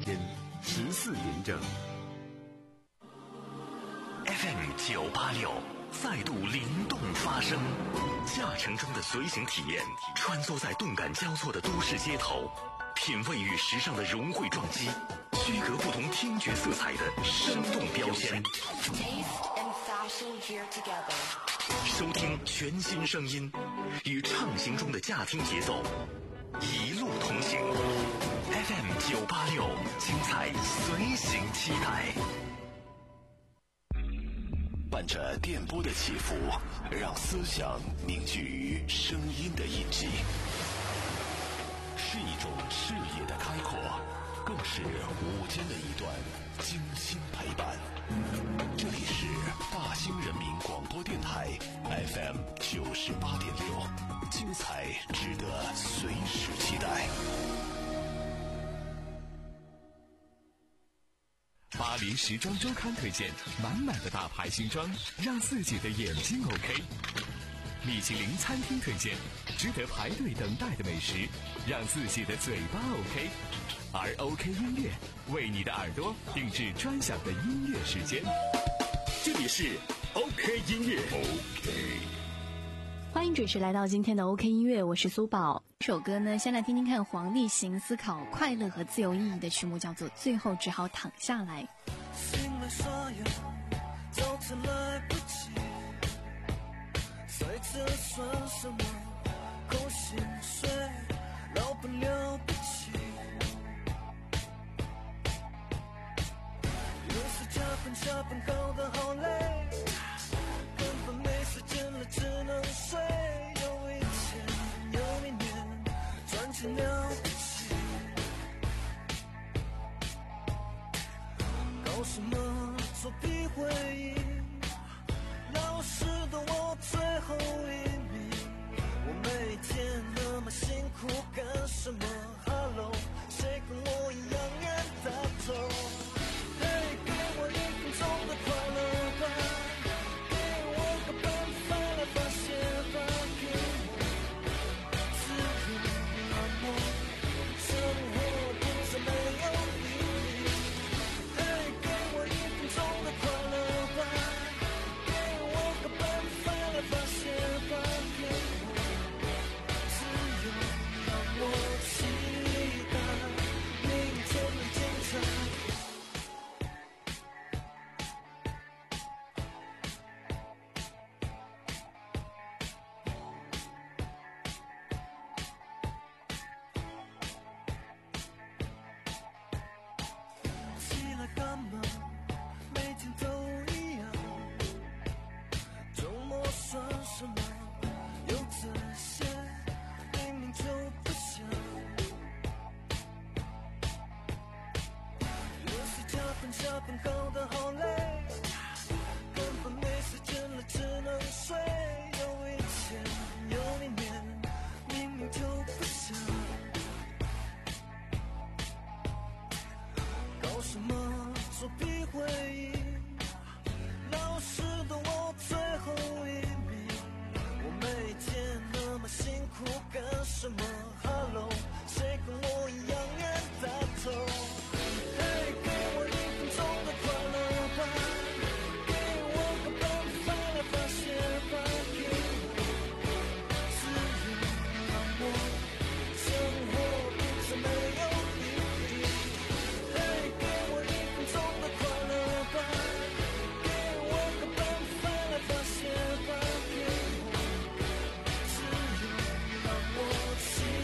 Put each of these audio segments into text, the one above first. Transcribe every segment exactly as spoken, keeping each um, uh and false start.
天十四点整。 F M 九八六再度灵动发声，驾乘中的随行体验，穿梭在动感交错的都市街头，品味与时尚的融汇撞击，区隔不同听觉色彩的生动标签。收听全新声音，与畅行中的驾听节奏一路同行。F M 九八六，精彩随行期待。 伴着电波的起伏，让思想凝聚于声音的印记，是一种视野的开阔，更是午间的一段精心陪伴。这里是大兴人民广播电台 F M 九十八点六，精彩值得随时期待。 巴黎时装周刊推荐满满的大牌新装，让自己的眼睛 OK。米其林餐厅推荐值得排队等待的美食，让自己的嘴巴 OK。而 OK 音乐为你的耳朵定制专享的音乐时间。这里是 OK 音乐 OK。 欢迎准时来到今天的 OK 音乐，我是苏宝。这首歌呢，先来听听看黄立行思考快乐和自由意义的曲目，叫做《最后只好躺下来》。 醒来所有早餐来不及，再次算什么空心碎，老板了不起，有时加班下班搞得好累，根本没时间了，只能睡。有一天有明年，赚钱了不起，搞什么作弊会议，老师的我最后一名，我每天那么辛苦干什么 ？Hello， 谁跟我一样冤大头？嘿，给我一分钟的快乐吧，给我个办法来发泄吧，给我自由让我生活不再没有意义。嘿，给我一分钟的快乐吧，给我个办法来发泄吧，给我自由让我期待明天的精彩。起来干嘛？每天都一样。周末算什么？有这些，明明就不想。有时加班下班搞得好累，根本没时间了，只能睡。有一天有明年，明明就不想。搞什么作弊会议，老师的我最后一名，我每天那么辛苦干什么 ？Hello， 谁跟我一样冤大头？嘿，给我一分钟的快乐吧，给我个办法来发泄吧，给我自由让我生活不再没有意义。嘿，给我一分钟的快乐吧，给我个办法来发泄吧，给我自由让我期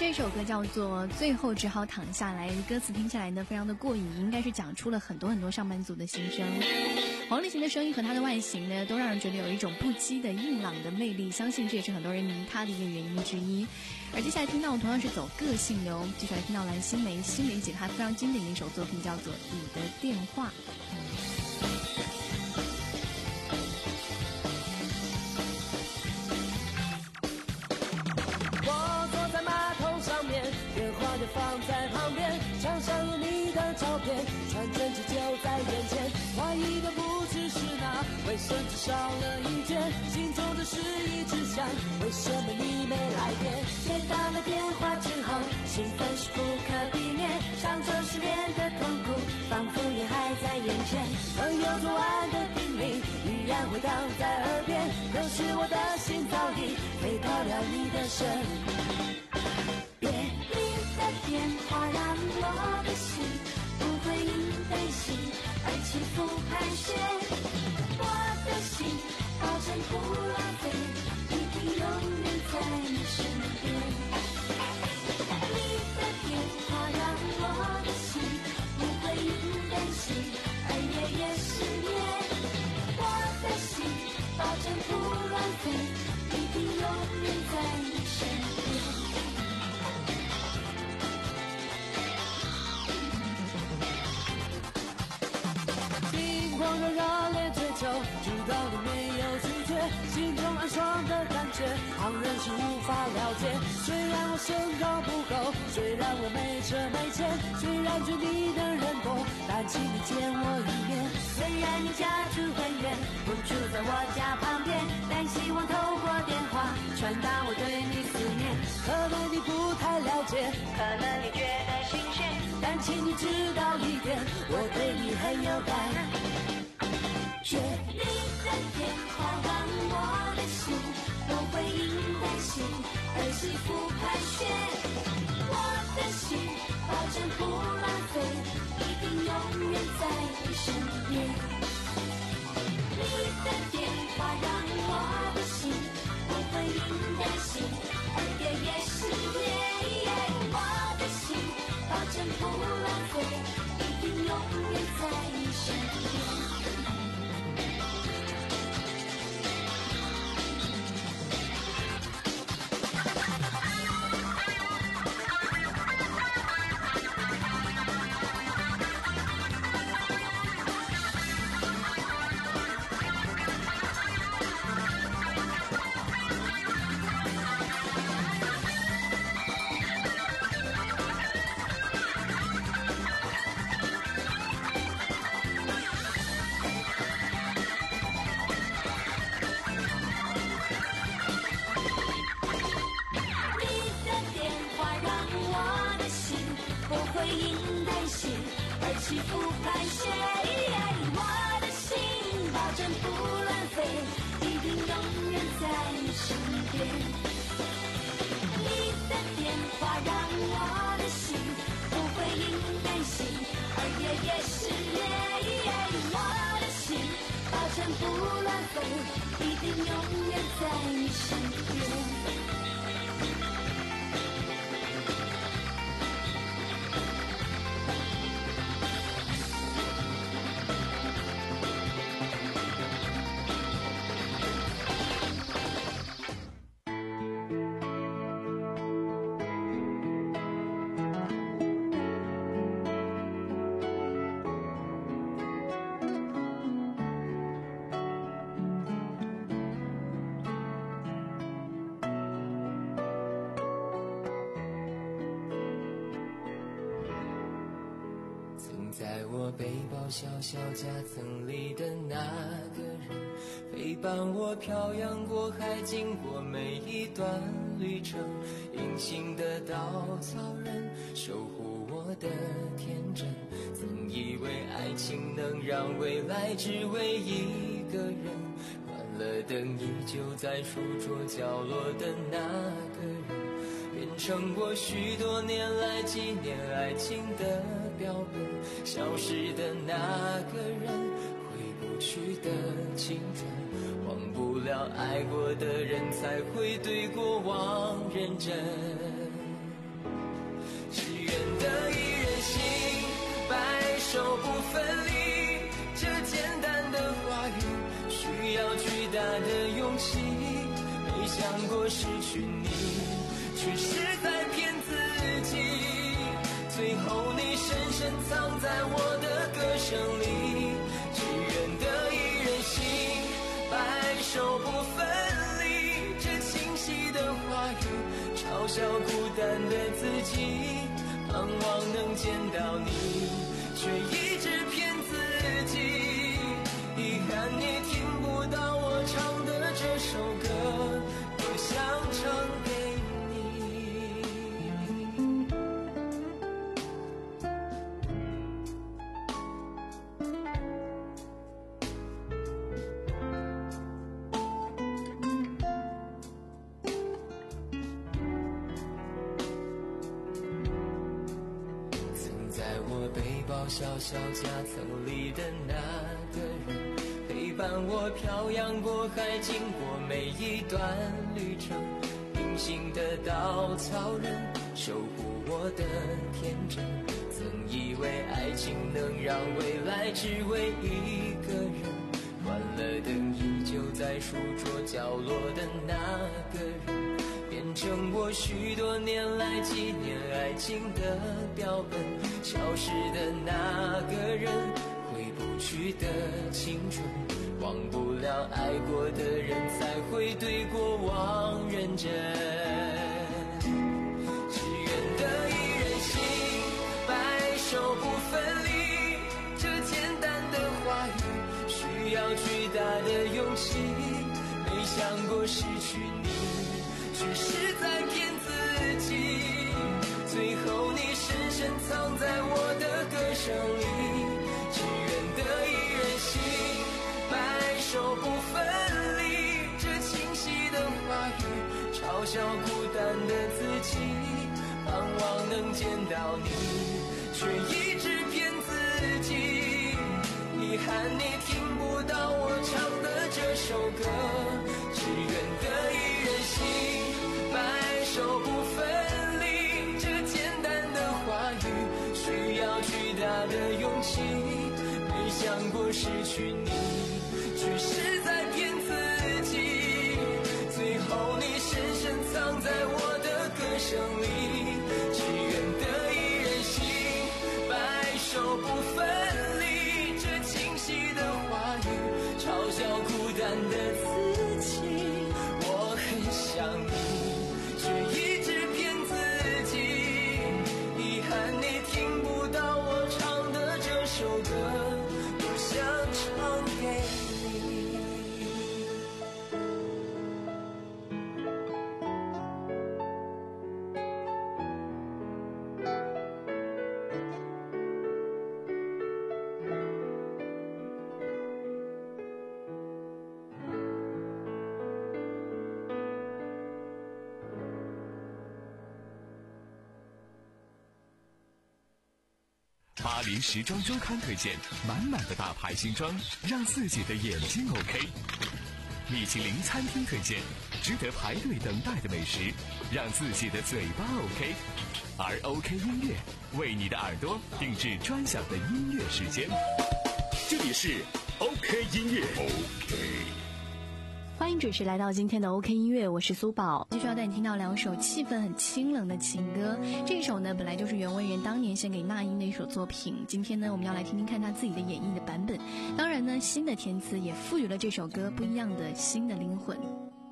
这首歌叫做《最后只好躺下来》，歌词听起来呢非常的过瘾，应该是讲出了很多很多上班族的心声。黄立行的声音和他的外形呢，都让人觉得有一种不羁的硬朗的魅力，相信这也是很多人迷他的一个原因之一。而接下来听到同样是走个性的哦，接下来听到蓝心湄心湄姐她非常经典的一首作品叫做《你的电话》。 电话就放在旁边，墙上有你的照片，传真机就在眼前。怀疑的不只是那卫生纸少了一卷，心中的事一直想，为什么你没来电？接到了电话之后，兴奋是不可避免，上周失恋的痛苦仿佛也还在眼前。朋友昨晚的叮咛依然回荡在耳边，可是我的心早已飞到了你的身边。电话让我的心不会因担心而起伏盘旋，我的心保证不浪费，一定永远在你身边。你的电话让我的心不会因担心而夜夜失眠，我的心保证不浪费，一定永远在你身边。狂热热烈追求，直到你没有拒绝，心中暗爽的感觉，旁人是无法了解。虽然我身高不够，虽然我没车没钱，虽然追你的人多，但请你见我一面。虽然你家住很远，不住在我家旁边，但希望透过电话传达我对你思念。可能你不太了解，可能你觉得新鲜，但请你知道一点，我对你很有感。你的电话让我的心不会因担心而起伏盘旋，我的心保证不浪费，一定永远在你身边。你的电话让我的心不会因担心而夜夜失眠，我的心保证不浪费，一定永远在你身边。起伏盘旋，我的心保证不浪费，一定永远在你身边。你的电话让我的心不会因担心而夜夜失眠，我的心保证不浪费，一定永远在你身边。 在我背包小小夹层里的那个人，陪伴我漂洋过海，经过每一段旅程，隐形的稻草人，守护我的天真。曾以为爱情能让未来只为一个人，关了灯依旧在书桌角落的那个人，变成我许多年来纪念爱情的标本。消失的那个人，回不去的青春，忘不了爱过的人，才会对过往认真。 过失去你，却是在骗自己。最后你深深藏在我的歌声里，只愿得一人心，白首不分离。这清晰的话语嘲笑孤单的自己，盼望能见到你，却一直骗自己。遗憾你听不到我唱的这首歌，多想唱给你。曾在我背包小小夹层里的那个人，陪伴我漂洋过海，经过每一段旅程。隐形的稻草人，守护我的天真。曾以为爱情能让未来只为一个人，关了灯依旧在书桌角落的那个人，变成我许多年来纪念爱情的标本。消失的那个人，回不去的青春，忘不了爱过的人，才会对过往认真。只愿得一人心，白首不分离。这简单的话语，需要巨大的勇气。没想过失去你，却是在骗自己。最后你深深藏在我的歌声里，只愿得一人心，白首不分离。这清晰的话语嘲笑孤单的自己，盼望能见到你，却一直骗自己。遗憾你听不到我唱的这首歌，只愿得一人心，白首不分离。这简单的话语需要巨大的勇气。没想过失去你，却是在骗自己。最后你深深藏在我的歌声里，只愿得一人心，白首不分离。这清晰的话语嘲笑孤单的自己。我很想你，却一直骗自己。遗憾你听不到我唱的这首歌，多想唱给你。 巴黎时装周刊推荐满满的大牌新装，让自己的眼睛 OK。米其林餐厅推荐值得排队等待的美食，让自己的嘴巴 OK。而 OK 音乐为你的耳朵定制专享的音乐时间。 这里是 OK 音乐 OK。 欢迎准时来到今天的 OK 音乐，我是苏宝，继续要带你听到两首气氛很清冷的情歌。这一首呢，本来就是袁惟仁当年献给那英的一首作品，今天呢，我们要来听听看他自己的演绎的版本。当然呢，新的填词也赋予了这首歌不一样的新的灵魂。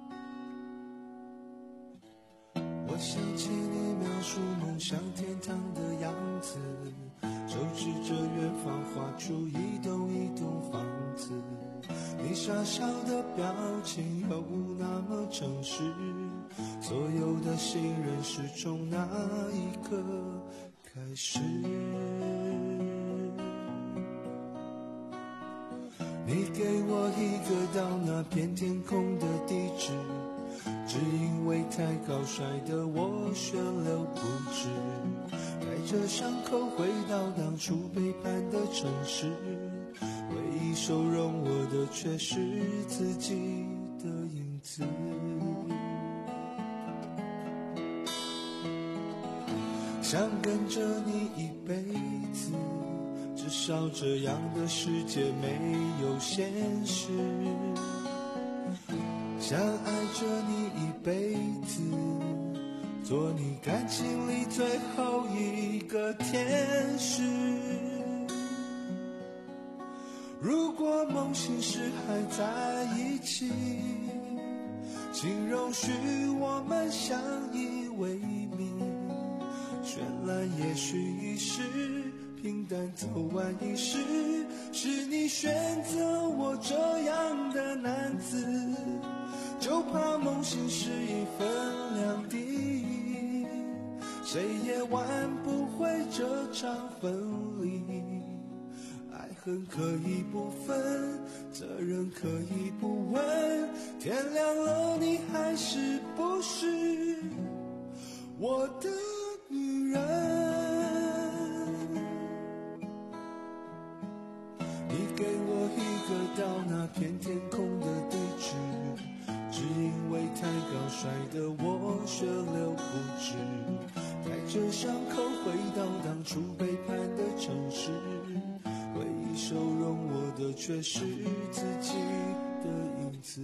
我想起你描述梦想天堂的样子，手指着远方画出一栋一栋房子，你傻笑的表情又那么诚实，所有的信任是从那一刻开始。你给我一个到那片天空的地址，只因为太高摔得我血流不止，带着伤口回到当初背叛的城市，唯一收容我的却是自己的影子。想跟着你一辈子，至少这样的世界没有现实。 想爱着你一辈子，做你感情里最后一个天使。如果梦醒时还在一起，请容许我们相依为命。绚烂也许一时，平淡走完一世，是你选择我这样的男子，就怕梦醒时一分两地，谁也挽不回这场分离。爱恨可以不分，责任可以不问，天亮了你还是不是我的女人？你给我一个到那片天空的地址，只因为太高摔得我血流不止，带着伤口回到当初背叛的城市，回忆收容我的却是自己的影子。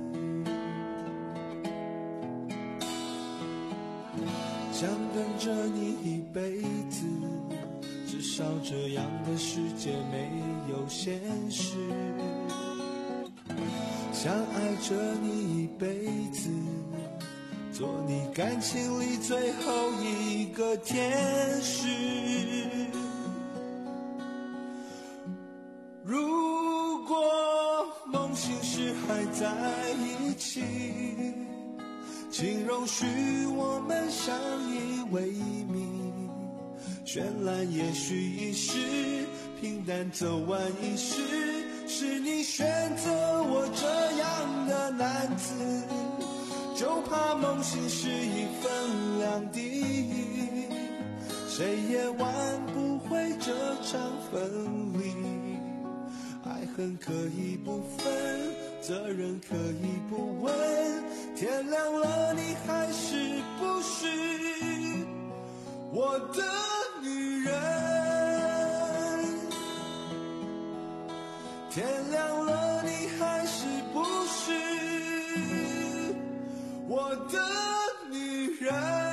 想跟着你一辈子，至少这样的世界没有现实。想爱着你一辈子，做你感情里最后一个天使。如果梦醒时还在一起，请容许我们相依为命。绚烂也许一时，平淡走完一世，是你选择我这样的男子，就怕梦醒时一分两地，谁也挽不回这场分离。爱恨可以不分，责任可以不问，天亮了你还是不是我的女人？天亮了你还是不是我的女人？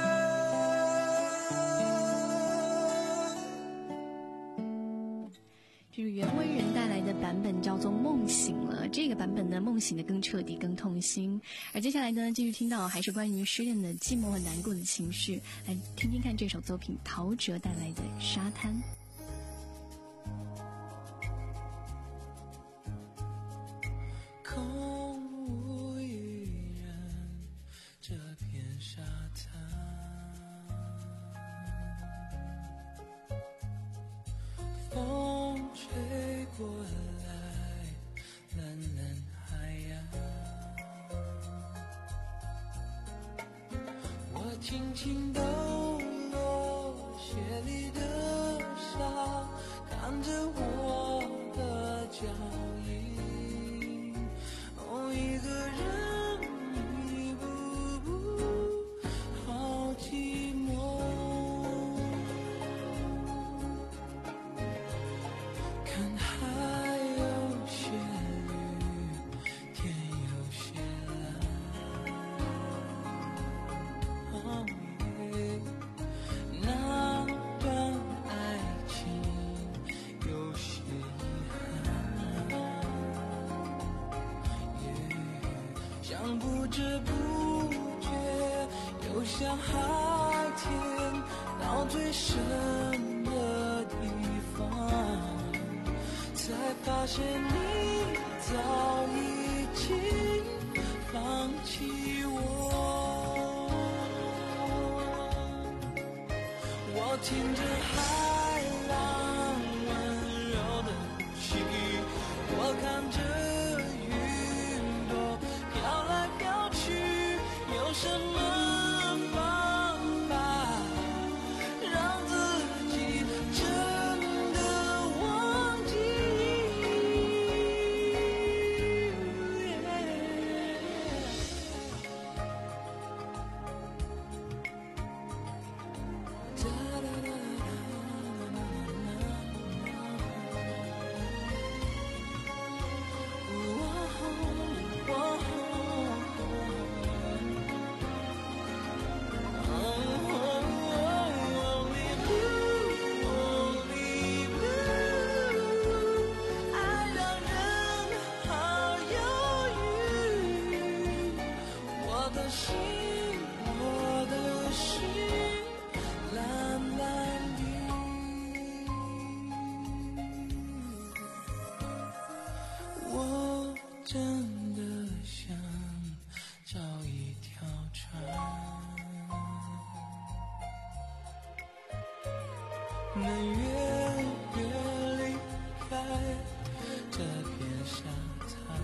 这是袁惟仁带来的版本，叫做《梦醒了》。这个版本呢，梦醒的更彻底、更痛心。而接下来呢，继续听到还是关于失恋的寂寞和难过的情绪，来听听看这首作品，陶喆带来的《沙滩》。 空无一人，这片沙滩，风吹过来，蓝蓝海洋，我轻轻抖落鞋里的沙，看着我的脚印，哦，一个人一步步，好寂寞。看海有些绿，天有些蓝，哦耶，那段爱情有些遗憾，耶，像不知不觉游向海天，到最深的地方，才发现你早已经放弃我。我听着海浪温柔的呼吸，我看着云朵飘来飘去，有什么方法让自己真的忘记？哒哒哒哒能远远离开这片沙滩。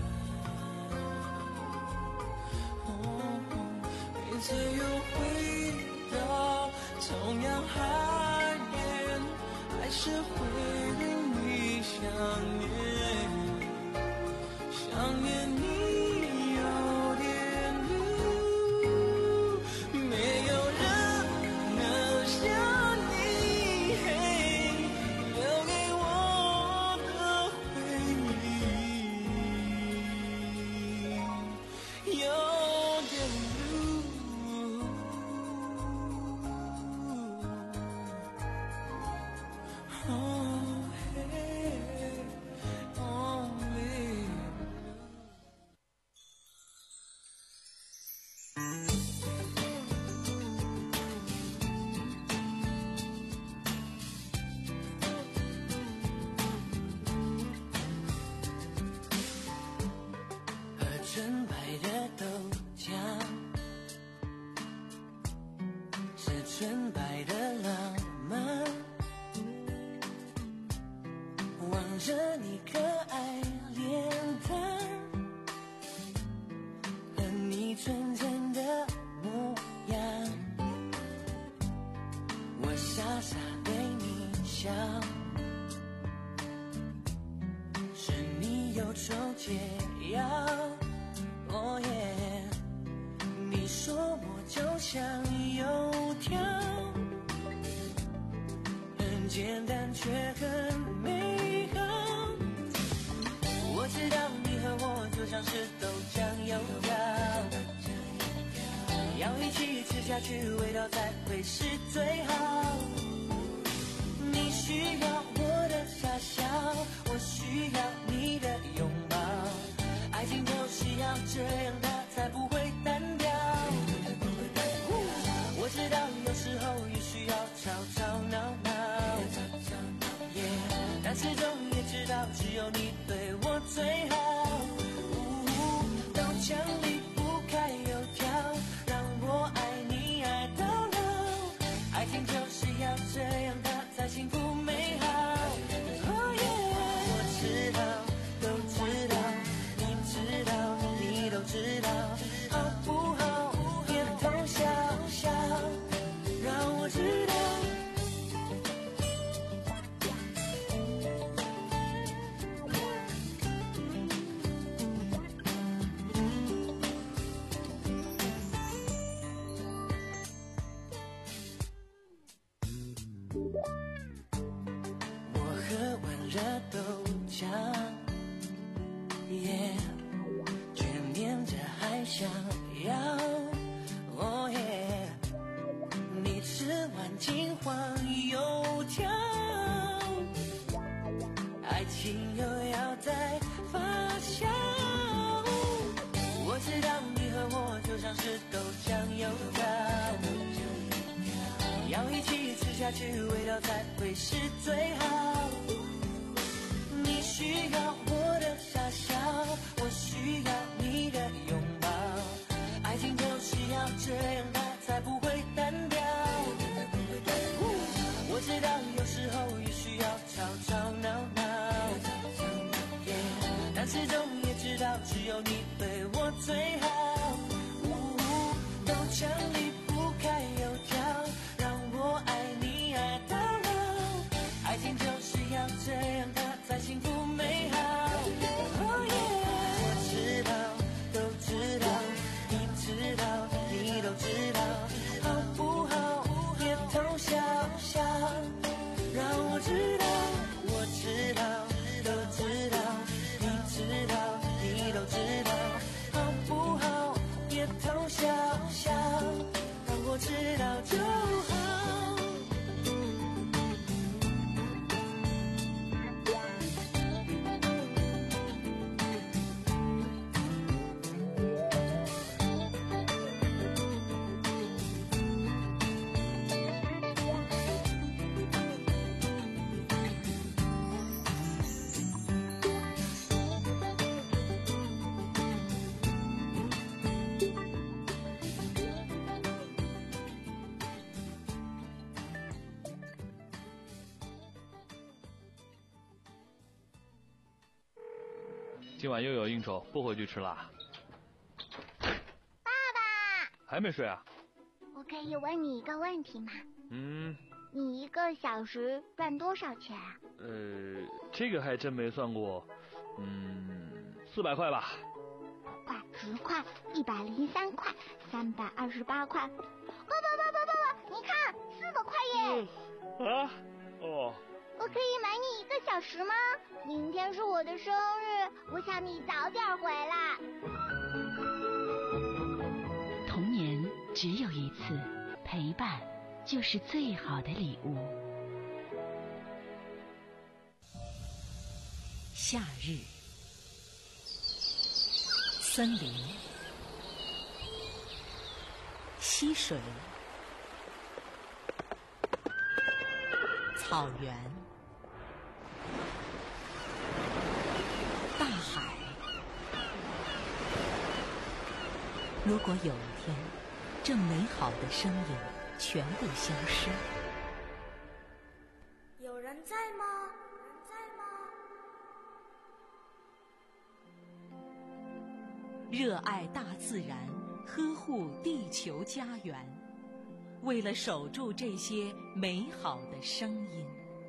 哦，每次又回到同样海边，还是会令你想念，想念你。纯白的豆浆，是纯白的浪漫。望着你可爱脸蛋和你纯真的模样，我傻傻对你笑，是你忧愁解药。哦耶！你说我就像油条，很简单却很美好。我知道你和我就像是豆浆油条，要一起吃下去，味道才会是最好。你需要我的傻笑，我需要你的拥抱。爱情就是要这样，它才不会单调。我知道有时候也需要吵吵闹闹， yeah, 但始终也知道只有你对我最好。豆浆离不开油条，让我爱你爱到老。爱情就是要这样，它才幸福美好。Oh yeah, 我知道，都知道。知道，你都知道，好不好？别偷笑笑，让我知道。我喝完热豆浆，耶、yeah。念着还想要，哦耶！你吃完金黄油条，爱情又要再发酵。我知道你和我就像是豆浆油条，要一起吃下去，味道才会是最好。你需要我的傻笑，我需要你的拥抱。爱情就是要这样，它才不会单调。我知道有时候也需要吵吵闹闹， yeah, 但始终也知道只有你对我最好。豆浆离不开油条，让我爱你爱到老。爱情就是要这样，它才幸福美好。 今晚又有应酬，不回去吃啦。 爸爸， 还没睡啊？ 我可以问你一个问题吗？ 嗯。 你一个小时赚多少钱啊？ 呃，这个还真没算过。嗯，四百块吧。 五块、十块、一百零三块、三百二十八块。爸爸爸爸爸爸，你看，四百块耶！ 嗯、啊？哦。 我可以买你一个小时吗？明天是我的生日，我想你早点回来。 童年只有一次，陪伴就是最好的礼物。夏日，森林，溪水，草原，大海。如果有一天，这美好的声音全部消失， 有人在吗？有人在吗？ 热爱大自然，呵护地球家园，为了守住这些美好的声音。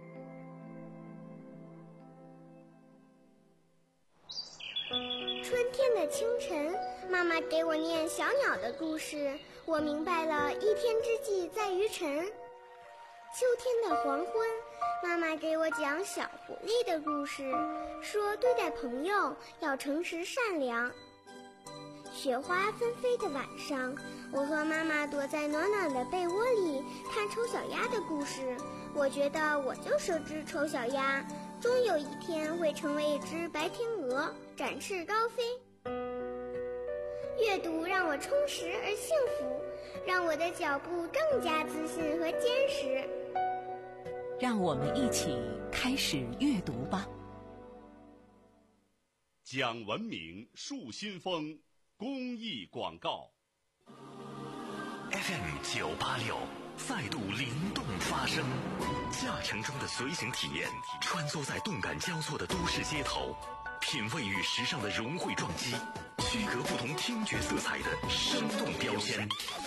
春天的清晨，妈妈给我念小鸟的故事，我明白了一天之计在于晨。秋天的黄昏，妈妈给我讲小狐狸的故事，说对待朋友要诚实善良。雪花纷飞的晚上，我和妈妈躲在暖暖的被窝里看丑小鸭的故事，我觉得我就是只丑小鸭，终有一天会成为一只白天鹅，展翅高飞。阅读让我充实而幸福，让我的脚步更加自信和坚实。 让我们一起开始阅读吧。 讲文明树新风公益广告。 F M 九八六再度灵动发声，驾乘中的随行体验，穿梭在动感交错的都市街头，品味与时尚的融汇撞击，区隔不同听觉色彩的生动标签。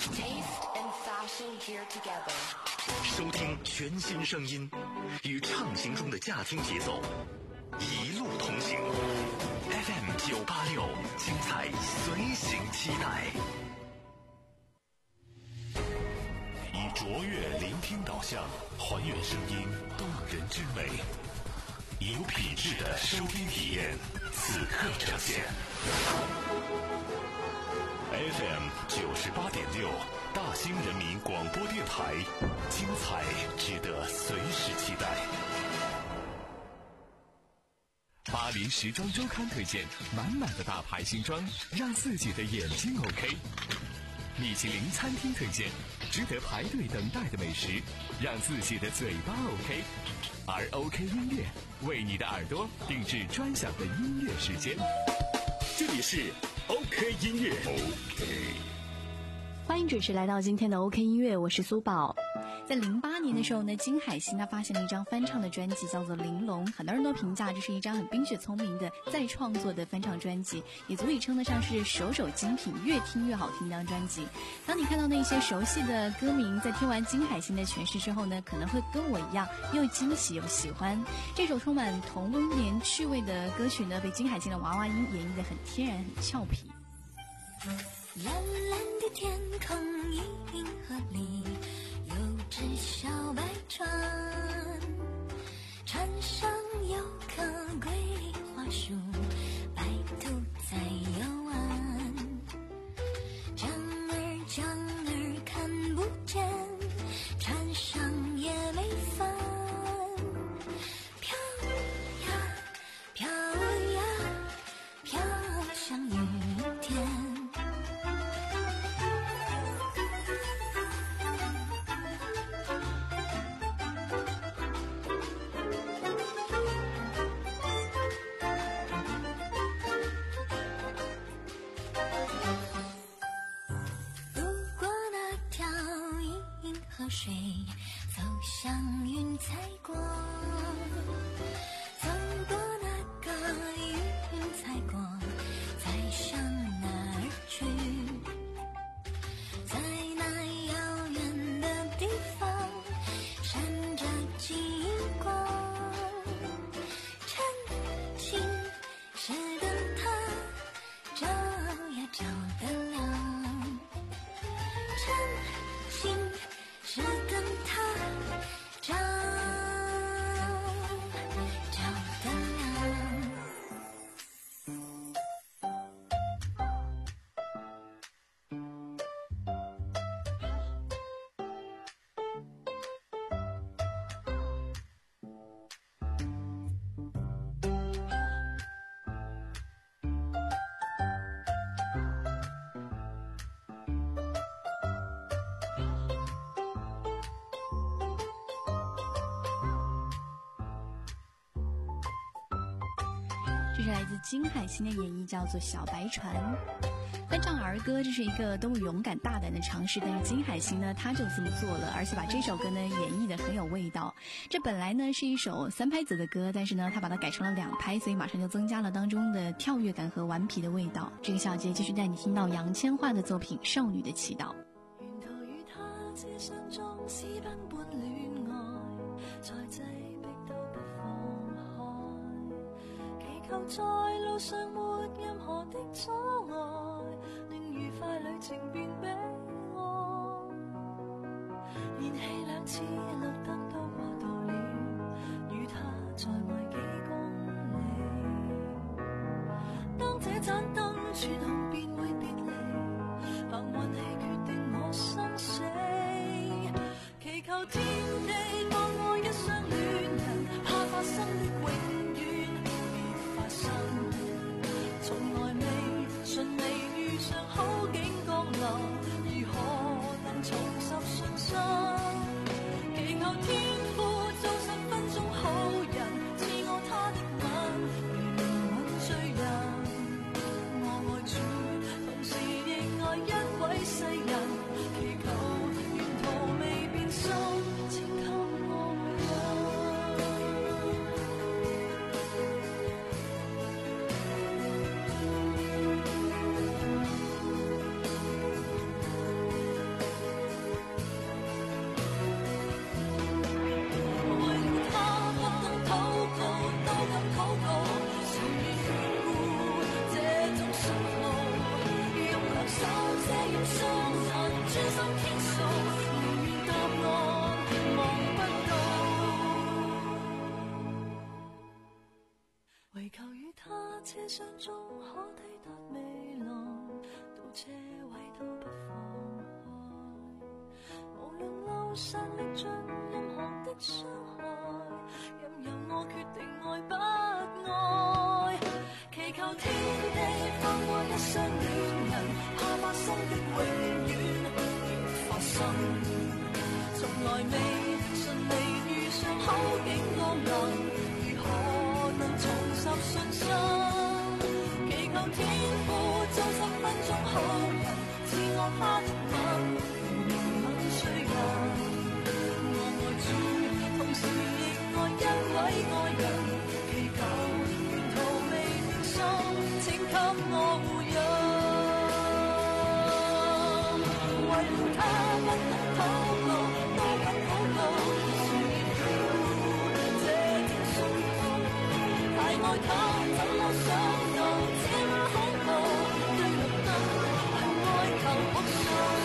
收听全新声音，与畅行中的驾听节奏，一路同行。F M 九八六，精彩随行期待。 以卓越聆听导向，还原声音动人之美，以有品质的收听体验，此刻呈现。F M 九十八点六，大兴人民广播电台，精彩值得随时期待。 巴黎时装周刊推荐满满的大牌新装，让自己的眼睛 OK。米其林餐厅推荐值得排队等待的美食，让自己的嘴巴 OK。而 OK 音乐为你的耳朵定制专享的音乐时间。 这里是 OK 音乐。OK。 欢迎准时来到今天的 OK 音乐，我是苏宝。在零八年的时候呢，金海心他发现了一张翻唱的专辑，叫做《玲珑》，很多人都评价这是一张很冰雪聪明的再创作的翻唱专辑，也足以称得上是首首精品，越听越好听的专辑。当你看到那些熟悉的歌名，在听完金海心的诠释之后呢，可能会跟我一样又惊喜又喜欢。这首充满童年趣味的歌曲呢，被金海心的娃娃音演绎得很天然很俏皮。 蓝蓝的天空，银河里有只小白船，船上有棵桂花树，白兔在游玩。桨儿桨儿看不见，船上也没帆，飘呀飘呀飘向雨天。水走向云彩国， 走过那个雨云踩过，再向哪儿去？在那遥远的地方，闪着金光。真情是灯塔，照呀照得亮。真情是灯塔，照照得亮。 这是来自金海心的演绎，叫做《小白船》。翻唱儿歌，这是一个多么勇敢大胆的尝试，但是金海心呢，他就这么做了，而且把这首歌呢演绎的很有味道。这本来呢是一首三拍子的歌，但是呢他把它改成了两拍，所以马上就增加了当中的跳跃感和顽皮的味道。这个小节继续带你听到杨千嬅的作品《少女的祈祷》。 沿途與他這相中私奔般戀愛，在擠迫都不放開，祈求在路上沒任何的阻礙，令愉快旅程變悲哀。燃氣兩次綠燈都過渡了，與他在外幾公里。當這盞燈轉紅便會別離，憑運氣決定我生死，祈求天地放過一雙戀人，怕發生的永遠別發生，從來未順利遇上好景降臨，如何能重拾信心？祈求天父做十分鐘好人，賜我他的吻，如靈吻醉人。我愛主，同時亦愛一位世人，祈求沿途未變心，請給我回應。為了他不懂禱告，都敢禱告，誰願眷顧這種信號？用兩手遮掩傷痕，專心傾訴，寧願答案望不到。唯求與他車廂中可抵達未來，到車位都不放開。無論路上歷盡任何的傷害，任由我決定愛不愛。祈求天地放過一雙戀人，怕發生的永遠別發生，從來未順利遇上好景降臨，如何能重拾信心？祈求天父做十分鐘好人，賜我他的吻，如靈吻醉人。我愛主，同時亦愛一位愛人，祈求沿途未變心，請給我護蔭。為了他不能禱告，都敢禱告，誰願眷顧這種信號？太愛他，怎麼想到這麼恐怖？對綠燈憑愛求復甦。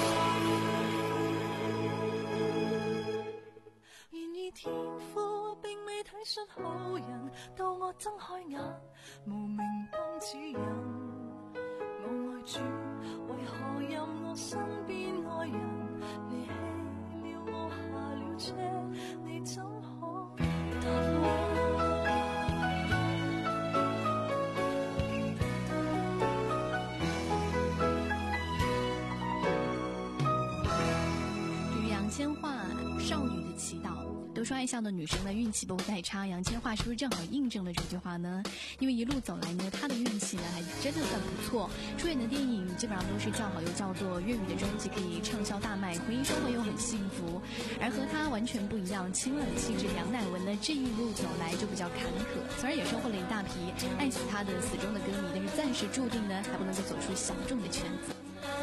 然而天父並未體恤好人，到我睜開眼，無明燈指引。我愛主，為何任我身邊愛人離棄了我下了車？你怎可答我？ 这是杨千嬅《少女的祈祷》。都说爱笑的女生呢运气不会太差，杨千嬅是不是正好印证了这句话呢？因为一路走来呢，她的运气呢还真的算不错，出演的电影基本上都是叫好又叫座，粤语的专辑可以畅销大卖，婚姻生活又很幸福。而和她完全不一样，清冷气质。杨乃文呢这一路走来就比较坎坷，虽然也收获了一大批爱死他的死忠的歌迷，但是暂时注定呢还不能够走出小众的圈子。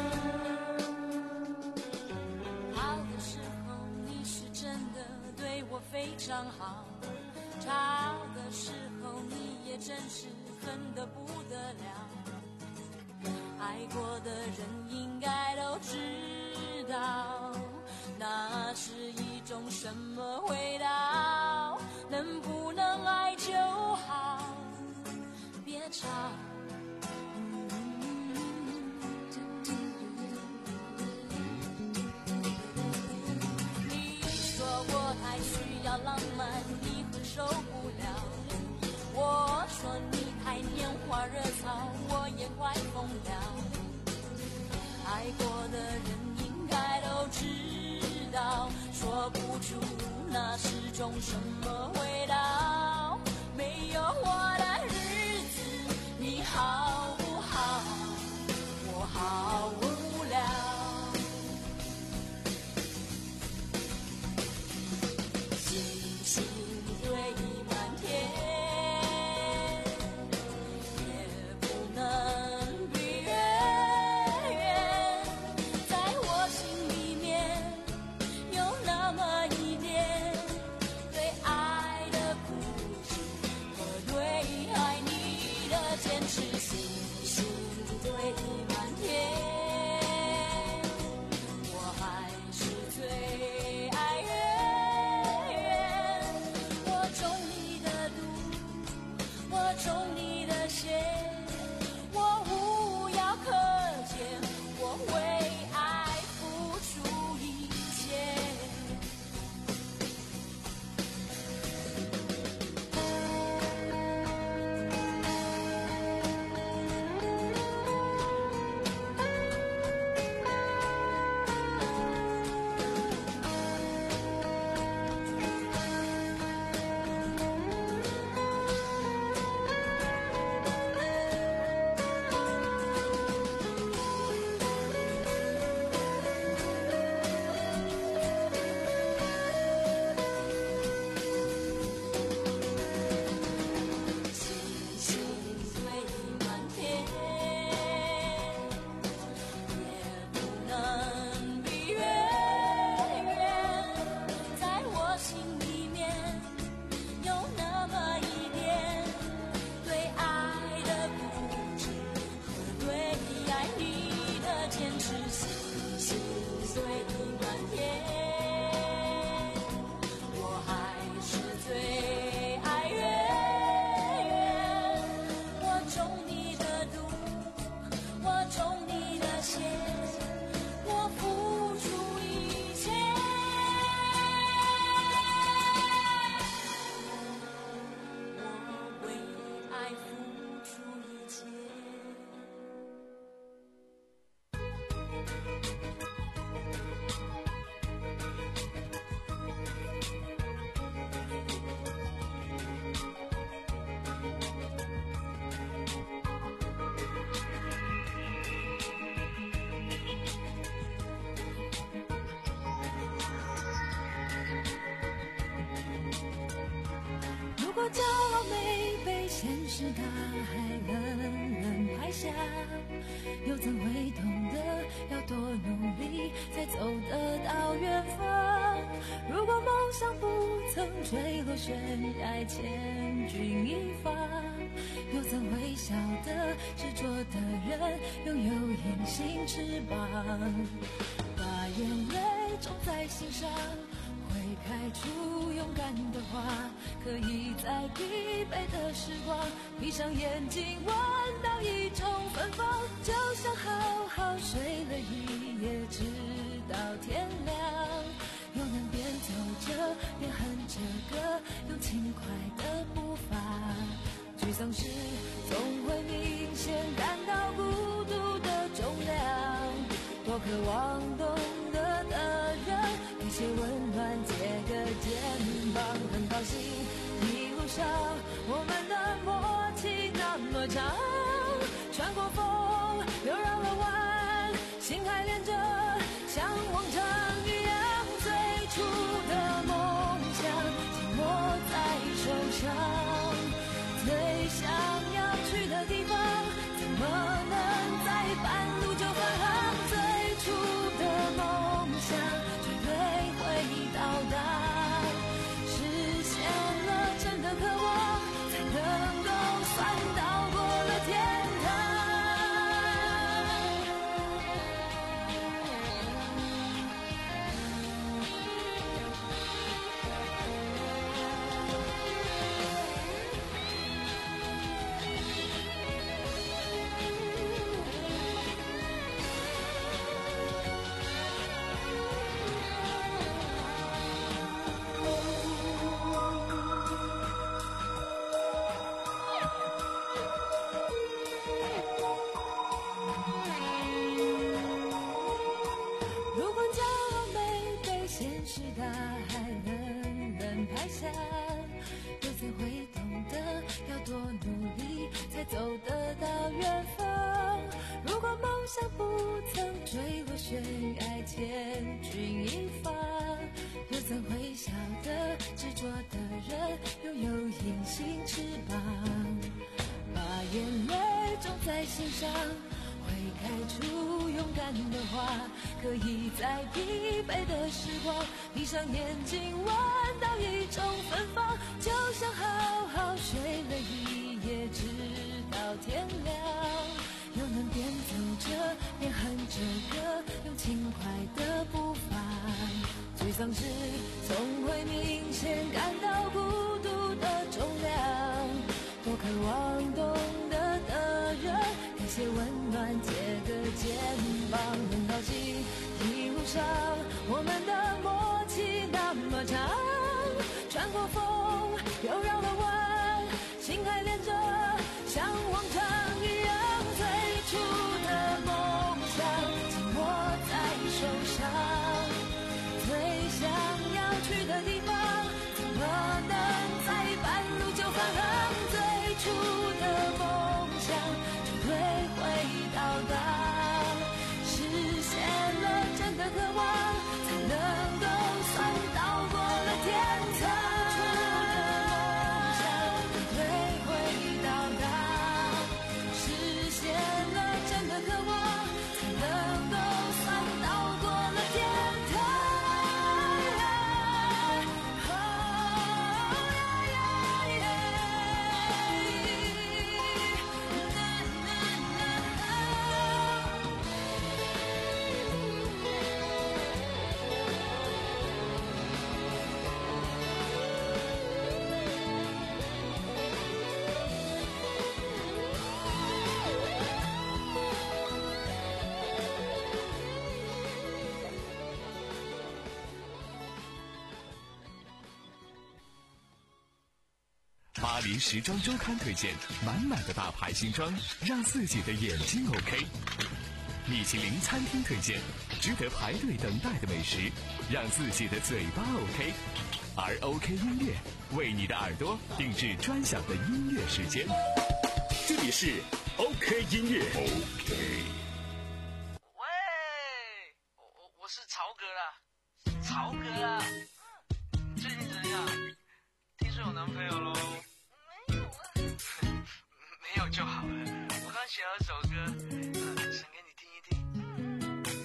好的时候你是真的对我非常好，差的时候你也真是恨得不得了，爱过的人应该都知道，那是一种什么味道，能不能爱就好，别吵。你说我太需要浪漫，你会受不了，我说你太拈花惹草，我也快疯了，爱过的人应该都知道，说不出那是种什么味道，没有我的日子你好不好，我好无聊，星星堆满天也不能比月圆，在我心里面有那么一点对爱的固执和对爱你的坚持，星星堆满天我还是最爱月圆，我中你的毒，我中你的邪，我无药可解，我为爱付出一切。 骄傲没被现实大海冷冷拍下，又怎会懂得要多努力才走得到远方？如果梦想不曾坠落悬崖千钧一发，又怎会晓得执着的人拥有隐形翅膀？把眼泪种在心上，会开出勇敢的花，可以在疲惫的时光闭上眼睛闻到一种芬芳，就像好好睡了一夜直到天亮，又能边走着边哼着歌，用轻快的步伐，沮丧时总会明显感到孤独的重量，多渴望懂得的人一些温暖借个肩膀，很高兴一路上我们的默契那么长，穿过风又绕了弯，心还连着像往常一样最初的大海冷冷拍下，又怎会懂得要多努力才走得到远方？如果梦想不曾坠落悬崖，千钧一发，又怎会晓得执着的人拥有隐形翅膀？把眼泪种在心上，会开出勇敢的花，可以在疲惫的时光闭上眼睛闻到一种芬芳，就像好好睡了一夜直到天亮，又能边走着边哼着歌，用轻快的步伐，沮丧时总会明显感到孤独的重量，多渴望懂得的人给些温暖，借个肩膀，很好奇一路上我们的默契那么长，穿过风又绕了弯，心还连着像往常一样，最初的梦想紧握在手上，最想要去的地方怎么能在半路就返航？最初的梦想绝对会到达，实现了真的渴望，才能够算到过了天堂。 巴黎时装周刊推荐满满的大牌新装，让自己的眼睛 OK。米其林餐厅推荐值得排队等待的美食，让自己的嘴巴 OK。而 OK 音乐为你的耳朵定制专享的音乐时间。这里是 OK 音乐。OK。 喂，我我我是曹格啦，曹格啦，最近怎样？听说有男朋友喽？没有就好了。我刚写了一首歌，呃，想给你听一听。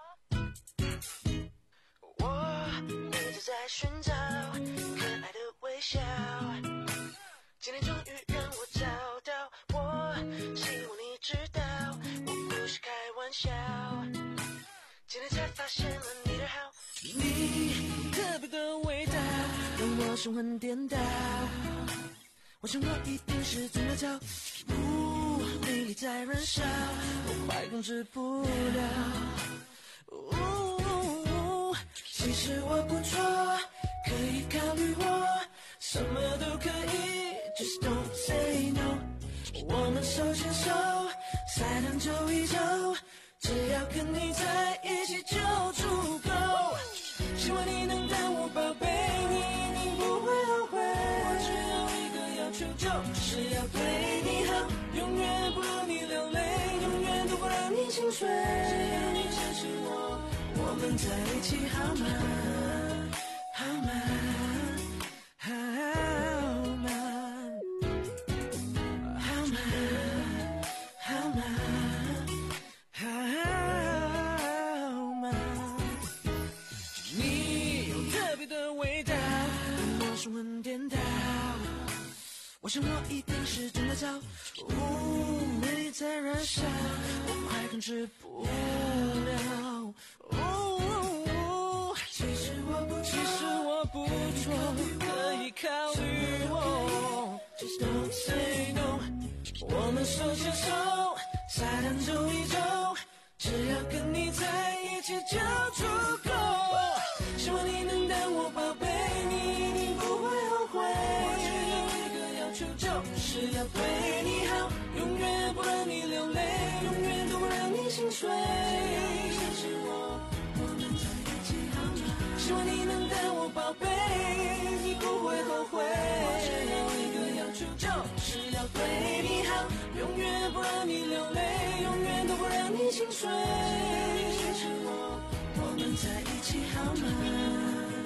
我一直在寻找可爱的微笑，今天终于让我找到。我希望你知道，我不是开玩笑。今天才发现了你的好，你特别的味道，让我神魂颠倒。我想我一定是中了招，呜，魅力在燃烧，我快控制不了。呜，其实我不错，可以考虑我，什么都可以 ，Just don't say no。我们手牵手，晒两周一周，只要跟你在一起就足够。希望你能当我宝贝，你一定不会后悔。我只有一个要求，就是要对你好，永远不让你流泪，永远都不让你心碎。只要你相信我，我们在一起好吗？好吗？好吗？好吗？好吗？好吗？你有特别的味道，让我神魂颠倒。我想我一定是中了招，呜，魅力在燃烧，我快控制不了。呜，其实我不错，其实我不错，可以考虑我。Just don't say no。我们手牵手，晒两周一周，只要跟你在一起就足够。希望你能当我宝贝，你一定不会后悔。我只有一个要求，就是要对你好，永远不让你流泪，永远都不让你心碎。相信我，我们在一起好吗？希望你能当宝贝，你不会后悔。我只有一个要求，就是要对你好，永远不让你流泪，永远都不让你心碎。相信我，我们在一起好吗？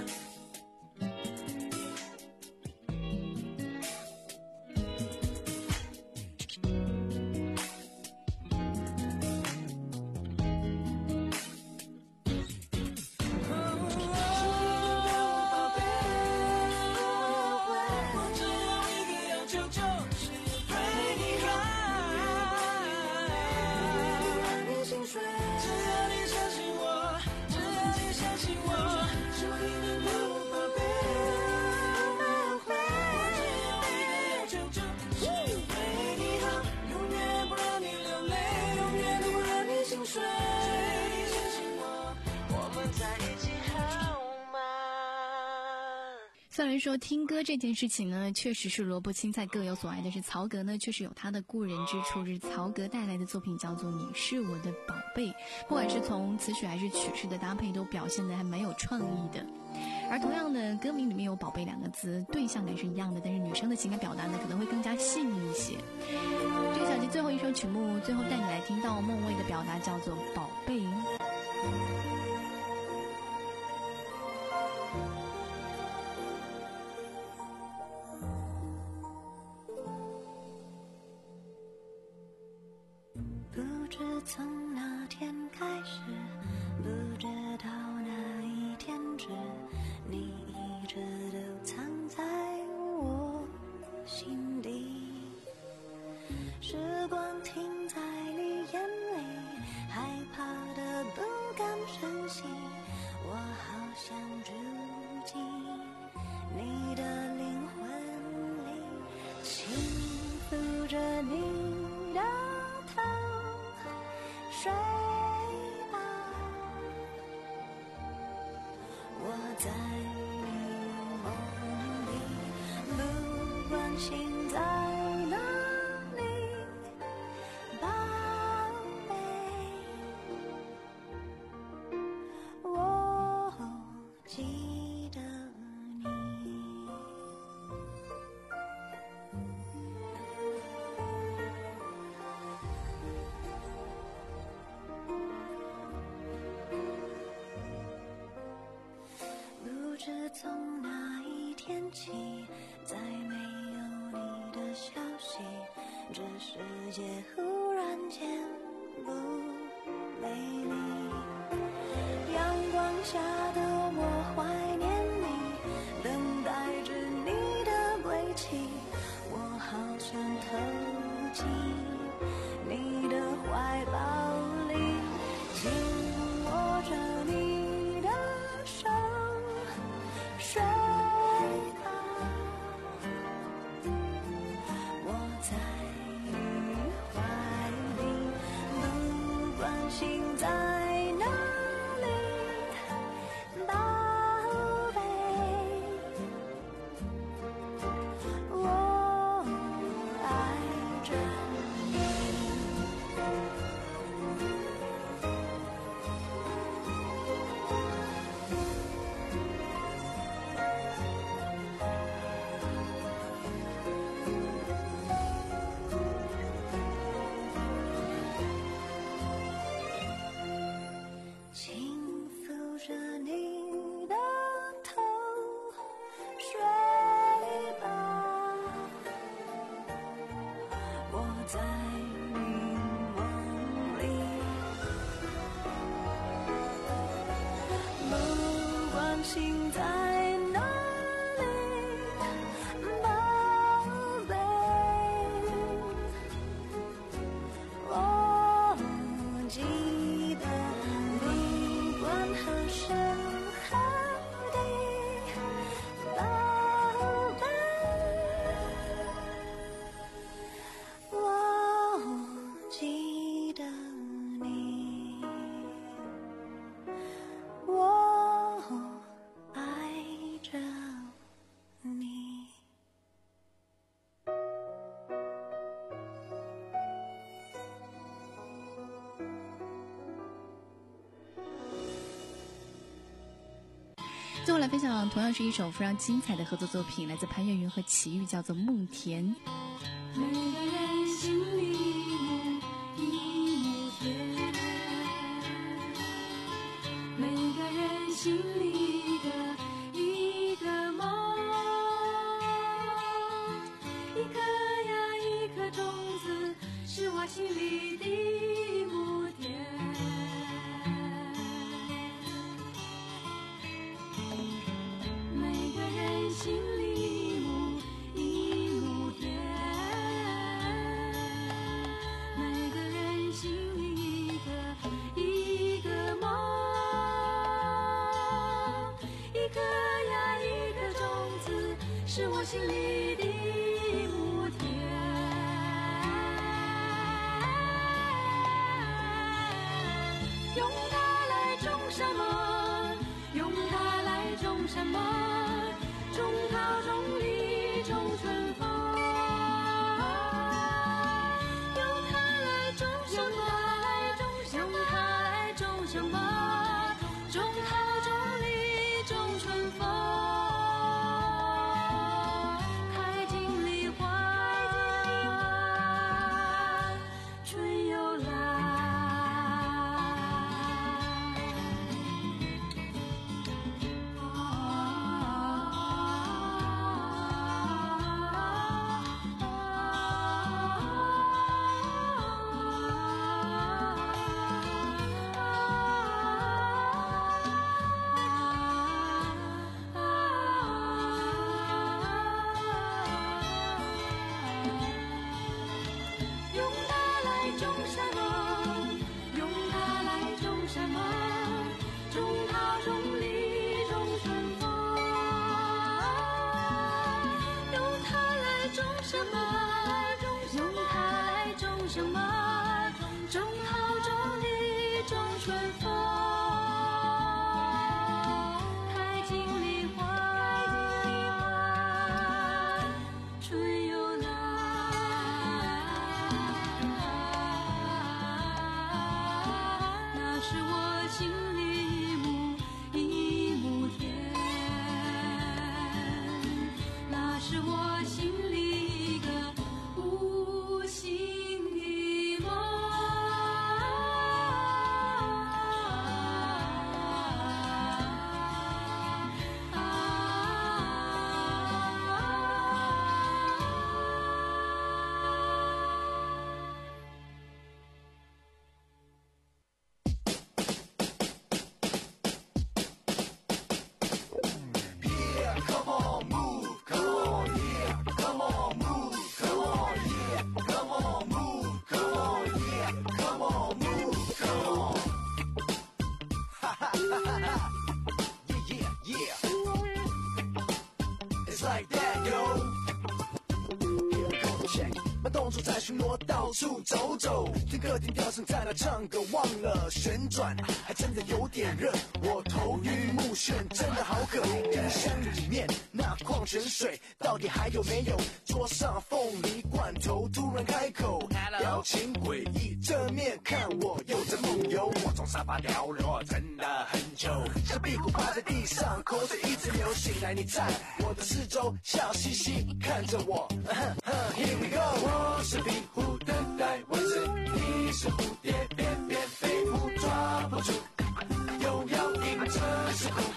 虽然说听歌这件事情呢，确实是萝卜青菜各有所爱，但是曹格呢，确实有他的过人之处。是曹格带来的作品叫做《你是我的宝贝》，不管是从词曲还是曲式的搭配，都表现得还蛮有创意的。而同样的，歌名里面有“宝贝”两个字，对象感是一样的，但是女生的情感表达呢，可能会更加细腻一些。这个小节最后一首曲目，最后带你来听到孟蔚的表达，叫做“宝贝”。 从那天开始，不知道哪一天止，你一直都藏在我心底。时光停在你眼里，害怕的不敢深吸，我好想住进你的灵魂里，轻抚着你的头，睡吧，我在你梦里，不管心在哪里，宝贝，我记得你。不知从哪一天起，再没有你的消息，这世界忽然间不美丽。阳光下的我怀念你，等待着你的归期，我好想投进你的怀抱里，紧握着你的手，睡吧，我在你怀里，不管心在哪里，宝贝，我爱着你。 来分享同样是一首非常精彩的合作作品，来自潘越云和齐豫，叫做《梦田》。 每个人心里一亩田，每个人心里的一个梦，一颗呀一颗种子，是我心里的一亩田。每个人心里一亩田，每个人心里的一个梦，一颗呀一颗种子，是我心里的一亩田。用它来种什么？用它来种什么？种桃种李种春风。用它来种什么？用它来种什么？种桃种李种春风。开尽梨花，春又来。用它来种什么？用它来种什么？种桃种李种春风。用它来种什么？用它来种什么？种桃种李种春风。开尽梨花，春又来。那是我心里一亩一亩田，那是我心里一个无心的梦。 慢动作在巡逻，到处走走，听客厅调声在那唱歌，忘了旋转，还真的有点热。我头晕目眩，真的好渴。冰箱里面那矿泉水到底还有没有？桌上凤梨罐头突然开口，表情诡异，正面看我有着梦游。我从沙发掉落，真的很久，小屁股趴在地上，口水一直流。醒来你在我的四周，笑嘻嘻看着我。Here we go， 我是壁虎等待蚊子，你是蝴蝶，翩翩飞舞抓不住，又要迎着是苦。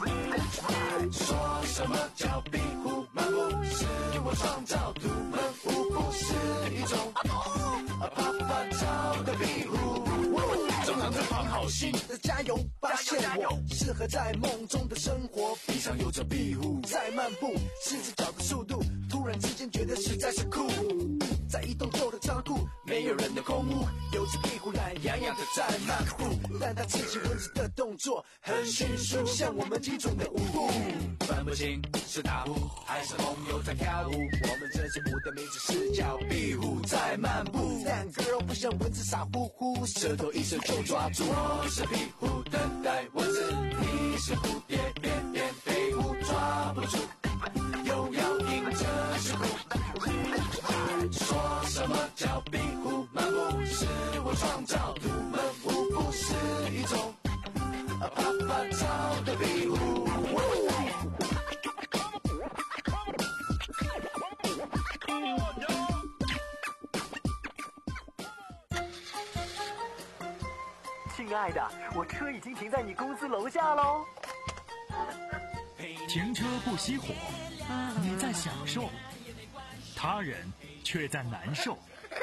说什么叫壁虎漫步？是我创造独门舞步，是一种啪啪照的壁虎。总让这帮好心的加油，发现我适合在梦中的生活。地上有着壁虎在漫步，四只脚的速度，突然之间觉得实在是酷。在一栋旧的仓库，没有人的空屋，有只壁虎懒洋洋的在漫步，但它刺激蚊子的动作很迅速，像我们几种的舞步。分不清是大虎还是朋友在跳舞，我们这支舞的名字是叫壁虎在漫步。但 girl 不像蚊子傻乎乎，舌头一伸就抓住。我是壁虎等待蚊子，你是蝴蝶，翩翩飞舞抓不住，又要迎着是苦。说什么叫壁虎漫步？是我创造独门舞步，是一种啪啪照的壁虎。 爱的，我车已经停在你公司楼下喽。 停车不熄火，你在享受，他人却在难受。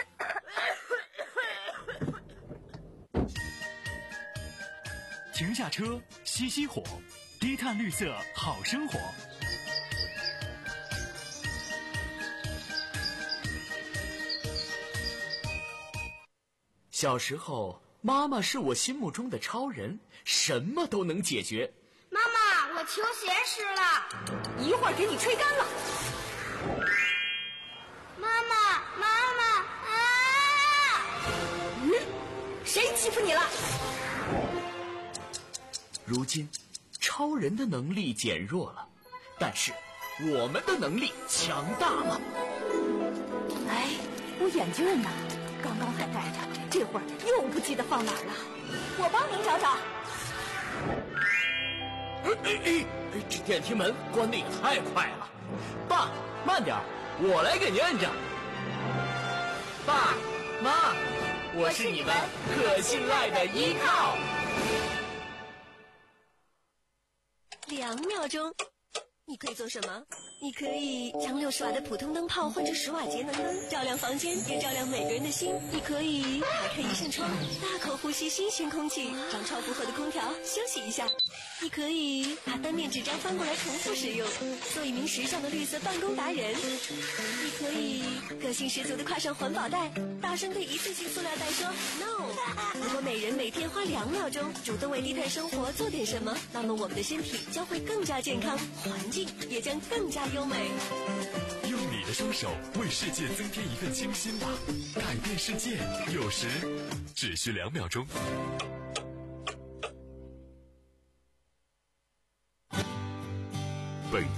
停下车，熄熄火，低碳绿色好生活。 小时候，妈妈是我心目中的超人，什么都能解决。 妈妈，我球鞋湿了， 一会儿给你吹干了。 妈妈，妈妈啊！ 嗯，谁欺负你了？ 如今，超人的能力减弱了，但是我们的能力强大了。 哎，我眼镜呢？刚刚还戴着，这会儿又不记得放哪儿了。我帮您找找。 哎哎哎！这电梯门关得也太快了。爸，慢点，我来给您摁着。爸妈，我是你们可信赖的依靠。 两秒钟，你可以做什么？你可以将六十瓦的普通灯泡换成十瓦节能灯，照亮房间，也照亮每个人的心。你可以打开一扇窗，大口呼吸新鲜空气，让超负荷的空调休息一下。你可以把单面纸张翻过来重复使用，做一名时尚的绿色办公达人。你可以个性十足的挎上环保袋，大声对一次性塑料袋说 no。如果每人每天花两秒钟主动为低碳生活做点什么，那么我们的身体将会更加健康，环境也将更加优美。 用你的双手为世界增添一份清新吧，改变世界有时只需两秒钟。